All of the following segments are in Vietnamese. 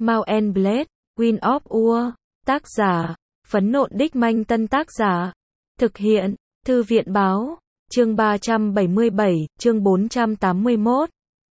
Mount and Blade, Wind of War, tác giả, Phấn Nộn Đích Manh Tân tác giả, thực hiện, Thư viện Báo, chương 377, chương 481.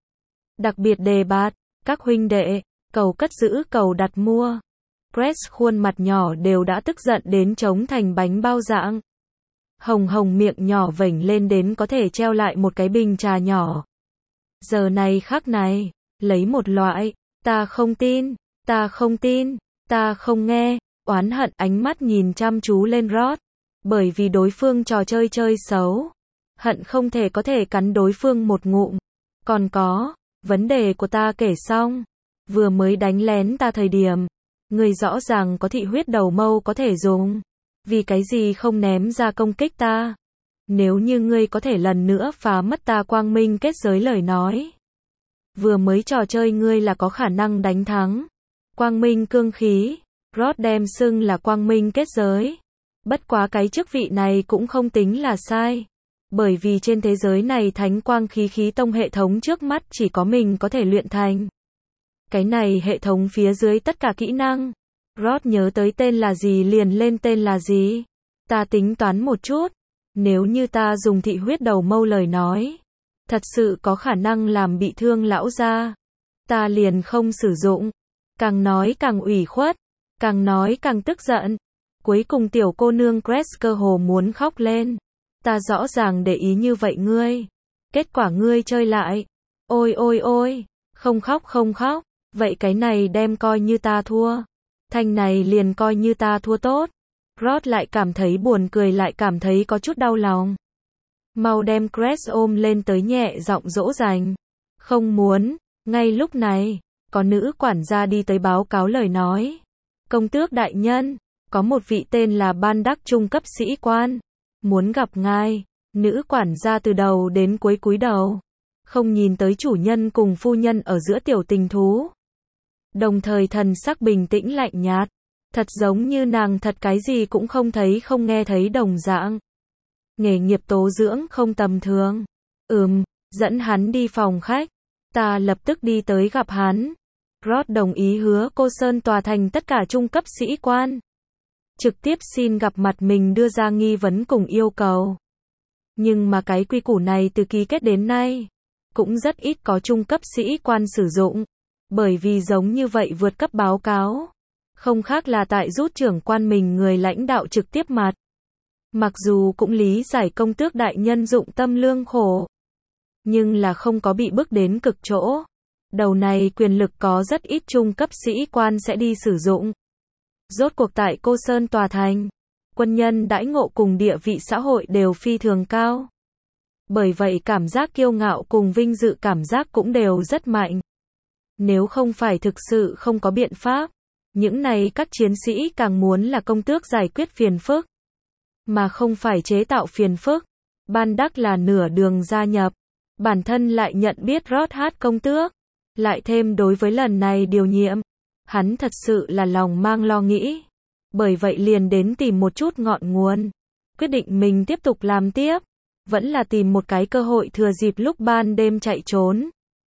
Đặc biệt đề bạt, các huynh đệ, cầu cất giữ cầu đặt mua. Chris khuôn mặt nhỏ đều đã tức giận đến trống thành bánh bao dạng. Hồng hồng miệng nhỏ vểnh lên đến có thể treo lại một cái bình trà nhỏ. Giờ này khắc này, lấy một loại, ta không tin, ta không tin, ta không nghe, oán hận ánh mắt nhìn chăm chú lên Rod. Bởi vì đối phương trò chơi chơi xấu. Hận không thể có thể cắn đối phương một ngụm. Còn có, vấn đề của ta kể xong. Vừa mới đánh lén ta thời điểm. Người rõ ràng có thị huyết đầu mâu có thể dùng. Vì cái gì không ném ra công kích ta? Nếu như ngươi có thể lần nữa phá mất ta quang minh kết giới lời nói. Vừa mới trò chơi ngươi là có khả năng đánh thắng. Quang minh cương khí. Rod đem xưng là quang minh kết giới. Bất quá cái chức vị này cũng không tính là sai. Bởi vì trên thế giới này thánh quang khí khí tông hệ thống trước mắt chỉ có mình có thể luyện thành. Cái này hệ thống phía dưới tất cả kỹ năng. Rod nhớ tới tên là gì liền lên tên là gì. Ta tính toán một chút. Nếu như ta dùng thị huyết đầu mâu lời nói. Thật sự có khả năng làm bị thương lão gia. Ta liền không sử dụng. Càng nói càng ủy khuất. Càng nói càng tức giận. Cuối cùng tiểu cô nương Chris cơ hồ muốn khóc lên. Ta rõ ràng để ý như vậy ngươi. Kết quả ngươi chơi lại. Ôi ôi ôi. Không khóc không khóc. Vậy cái này đem coi như ta thua. Thanh này liền coi như ta thua tốt. Rod lại cảm thấy buồn cười lại cảm thấy có chút đau lòng. Mau đem Chris ôm lên tới nhẹ giọng dỗ dành. Không muốn. Ngay lúc này, có nữ quản gia đi tới báo cáo lời nói. Công tước đại nhân. Có một vị tên là Ban Đắc trung cấp sĩ quan. Muốn gặp ngài. Nữ quản gia từ đầu đến cuối cúi đầu. Không nhìn tới chủ nhân cùng phu nhân ở giữa tiểu tình thú. Đồng thời thần sắc bình tĩnh lạnh nhạt. Thật giống như nàng thật cái gì cũng không thấy không nghe thấy đồng dạng. Nghề nghiệp tố dưỡng không tầm thường. Dẫn hắn đi phòng khách. Ta lập tức đi tới gặp hắn. Rod đồng ý hứa cô Sơn tòa thành tất cả trung cấp sĩ quan. Trực tiếp xin gặp mặt mình đưa ra nghi vấn cùng yêu cầu. Nhưng mà cái quy củ này từ ký kết đến nay, cũng rất ít có trung cấp sĩ quan sử dụng. Bởi vì giống như vậy vượt cấp báo cáo. Không khác là tại rút trưởng quan mình người lãnh đạo trực tiếp mặt. Mặc dù cũng lý giải công tước đại nhân dụng tâm lương khổ. Nhưng là không có bị bức đến cực chỗ. Đầu này quyền lực có rất ít trung cấp sĩ quan sẽ đi sử dụng. Rốt cuộc tại Cô Sơn tòa thành, quân nhân đãi ngộ cùng địa vị xã hội đều phi thường cao. Bởi vậy cảm giác kiêu ngạo cùng vinh dự cảm giác cũng đều rất mạnh. Nếu không phải thực sự không có biện pháp, những này các chiến sĩ càng muốn là công tước giải quyết phiền phức, mà không phải chế tạo phiền phức. Ban Đắc là nửa đường gia nhập, bản thân lại nhận biết Rod hát công tước, lại thêm đối với lần này điều nhiệm. Hắn thật sự là lòng mang lo nghĩ. Bởi vậy liền đến tìm một chút ngọn nguồn. Quyết định mình tiếp tục làm tiếp. Vẫn là tìm một cái cơ hội thừa dịp lúc ban đêm chạy trốn.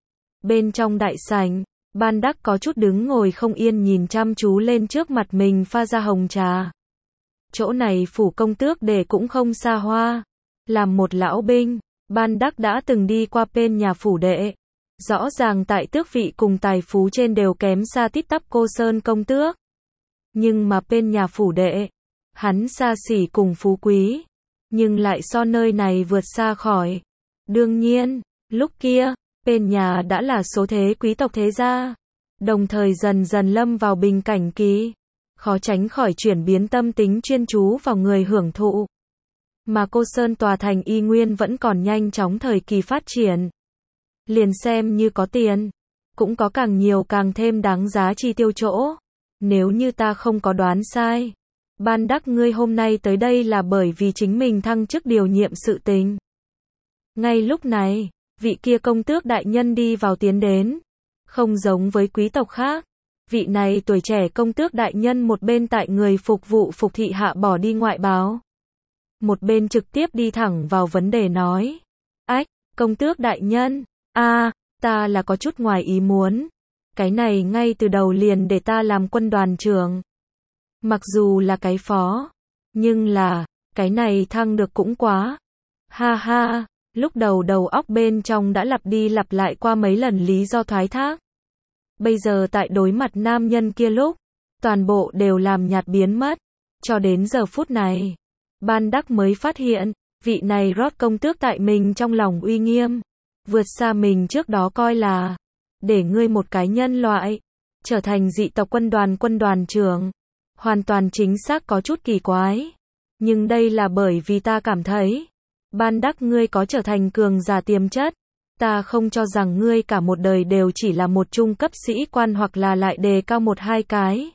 Bên trong đại sảnh, Ban Đắc có chút đứng ngồi không yên nhìn chăm chú lên trước mặt mình pha ra hồng trà. Chỗ này phủ công tước để cũng không xa hoa. Làm một lão binh, Ban Đắc đã từng đi qua bên nhà phủ đệ. Rõ ràng tại tước vị cùng tài phú trên đều kém xa tít tắp Cô Sơn công tước. Nhưng mà bên nhà phủ đệ, hắn xa xỉ cùng phú quý, nhưng lại so nơi này vượt xa khỏi. Đương nhiên, lúc kia, bên nhà đã là số thế quý tộc thế gia, đồng thời dần dần lâm vào bình cảnh kỳ, khó tránh khỏi chuyển biến tâm tính chuyên chú vào người hưởng thụ. Mà Cô Sơn tòa thành y nguyên vẫn còn nhanh chóng thời kỳ phát triển. Liền xem như có tiền, cũng có càng nhiều càng thêm đáng giá chi tiêu chỗ. Nếu như ta không có đoán sai, Ban Đắc ngươi hôm nay tới đây là bởi vì chính mình thăng chức điều nhiệm sự tình. Ngay lúc này, vị kia công tước đại nhân đi vào tiến đến. Không giống với quý tộc khác, vị này tuổi trẻ công tước đại nhân một bên tại người phục vụ phục thị hạ bỏ đi ngoại báo. Một bên trực tiếp đi thẳng vào vấn đề nói. Ách, công tước đại nhân. Ta là có chút ngoài ý muốn. Cái này ngay từ đầu liền để ta làm quân đoàn trưởng. Mặc dù là cái phó, nhưng là, cái này thăng được cũng quá. Ha ha, lúc đầu óc bên trong đã lặp đi lặp lại qua mấy lần lý do thoái thác. Bây giờ tại đối mặt nam nhân kia lúc, toàn bộ đều làm nhạt biến mất. Cho đến giờ phút này, Ban Đắc mới phát hiện, vị này Rod công tước tại mình trong lòng uy nghiêm, vượt xa mình trước đó coi là, để ngươi một cái nhân loại, trở thành dị tộc quân đoàn trưởng. Hoàn toàn chính xác có chút kỳ quái. Nhưng đây là bởi vì ta cảm thấy, Ban Đắc ngươi có trở thành cường giả tiềm chất. Ta không cho rằng ngươi cả một đời đều chỉ là một trung cấp sĩ quan hoặc là lại đề cao một hai cái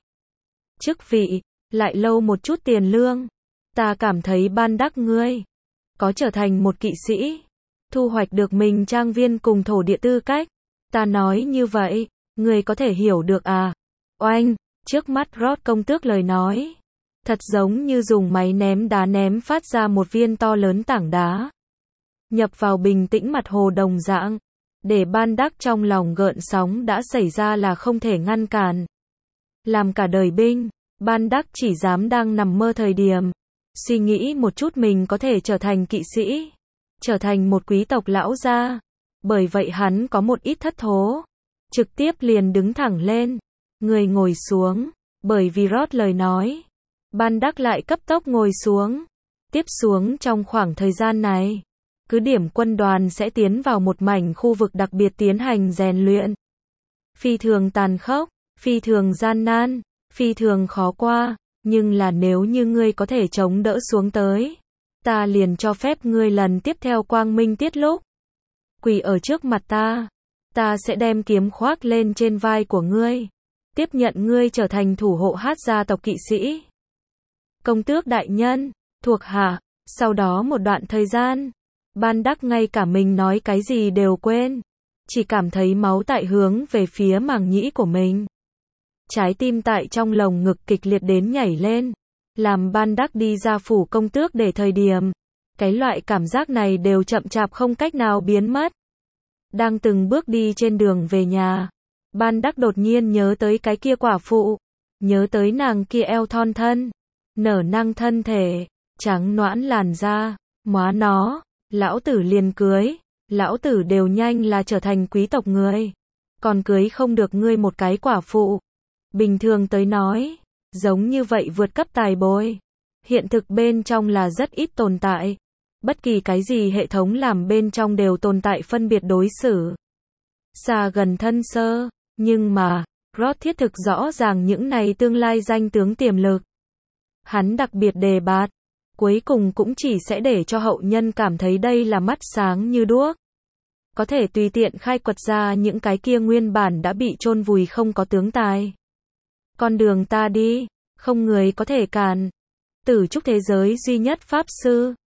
chức vị, lại lâu một chút tiền lương. Ta cảm thấy Ban Đắc ngươi có trở thành một kỵ sĩ, thu hoạch được mình trang viên cùng thổ địa tư cách. Ta nói như vậy, ngươi có thể hiểu được à? Oanh, trước mắt Rod công tước lời nói, thật giống như dùng máy ném đá ném phát ra một viên to lớn tảng đá, nhập vào bình tĩnh mặt hồ đồng dạng, để Ban Đắc trong lòng gợn sóng đã xảy ra là không thể ngăn cản. Làm cả đời binh, Ban Đắc chỉ dám đang nằm mơ thời điểm, suy nghĩ một chút mình có thể trở thành kỵ sĩ, trở thành một quý tộc lão gia. Bởi vậy hắn có một ít thất thố, trực tiếp liền đứng thẳng lên, người ngồi xuống, bởi vì Rod lời nói, Ban Đắc lại cấp tốc ngồi xuống. Tiếp xuống trong khoảng thời gian này, cứ điểm quân đoàn sẽ tiến vào một mảnh khu vực đặc biệt tiến hành rèn luyện. Phi thường tàn khốc, phi thường gian nan, phi thường khó qua, nhưng là nếu như ngươi có thể chống đỡ xuống tới, ta liền cho phép ngươi lần tiếp theo quang minh tiết lúc quỳ ở trước mặt ta sẽ đem kiếm khoác lên trên vai của ngươi, tiếp nhận ngươi trở thành thủ hộ hát gia tộc kỵ sĩ. Công tước đại nhân, thuộc hạ. Sau đó một đoạn thời gian, Ban Đắc ngay cả mình nói cái gì đều quên, chỉ cảm thấy máu tại hướng về phía màng nhĩ của mình. Trái tim tại trong lồng ngực kịch liệt đến nhảy lên, làm Ban Đắc đi ra phủ công tước để thời điểm, cái loại cảm giác này đều chậm chạp không cách nào biến mất. Đang từng bước đi trên đường về nhà, Ban Đắc đột nhiên nhớ tới cái kia quả phụ, nhớ tới nàng kia eo thon thân, nở nang thân thể, trắng nõn làn da, móa nó, lão tử liền cưới, lão tử đều nhanh là trở thành quý tộc người, còn cưới không được ngươi một cái quả phụ. Bình thường tới nói, giống như vậy vượt cấp tài bồi, hiện thực bên trong là rất ít tồn tại. Bất kỳ cái gì hệ thống làm bên trong đều tồn tại phân biệt đối xử, xa gần thân sơ, nhưng mà, Rod thiết thực rõ ràng những này tương lai danh tướng tiềm lực. Hắn đặc biệt đề bạt, cuối cùng cũng chỉ sẽ để cho hậu nhân cảm thấy đây là mắt sáng như đuốc. Có thể tùy tiện khai quật ra những cái kia nguyên bản đã bị chôn vùi không có tướng tài. Con đường ta đi, không người có thể cản. Tử trúc thế giới duy nhất pháp sư.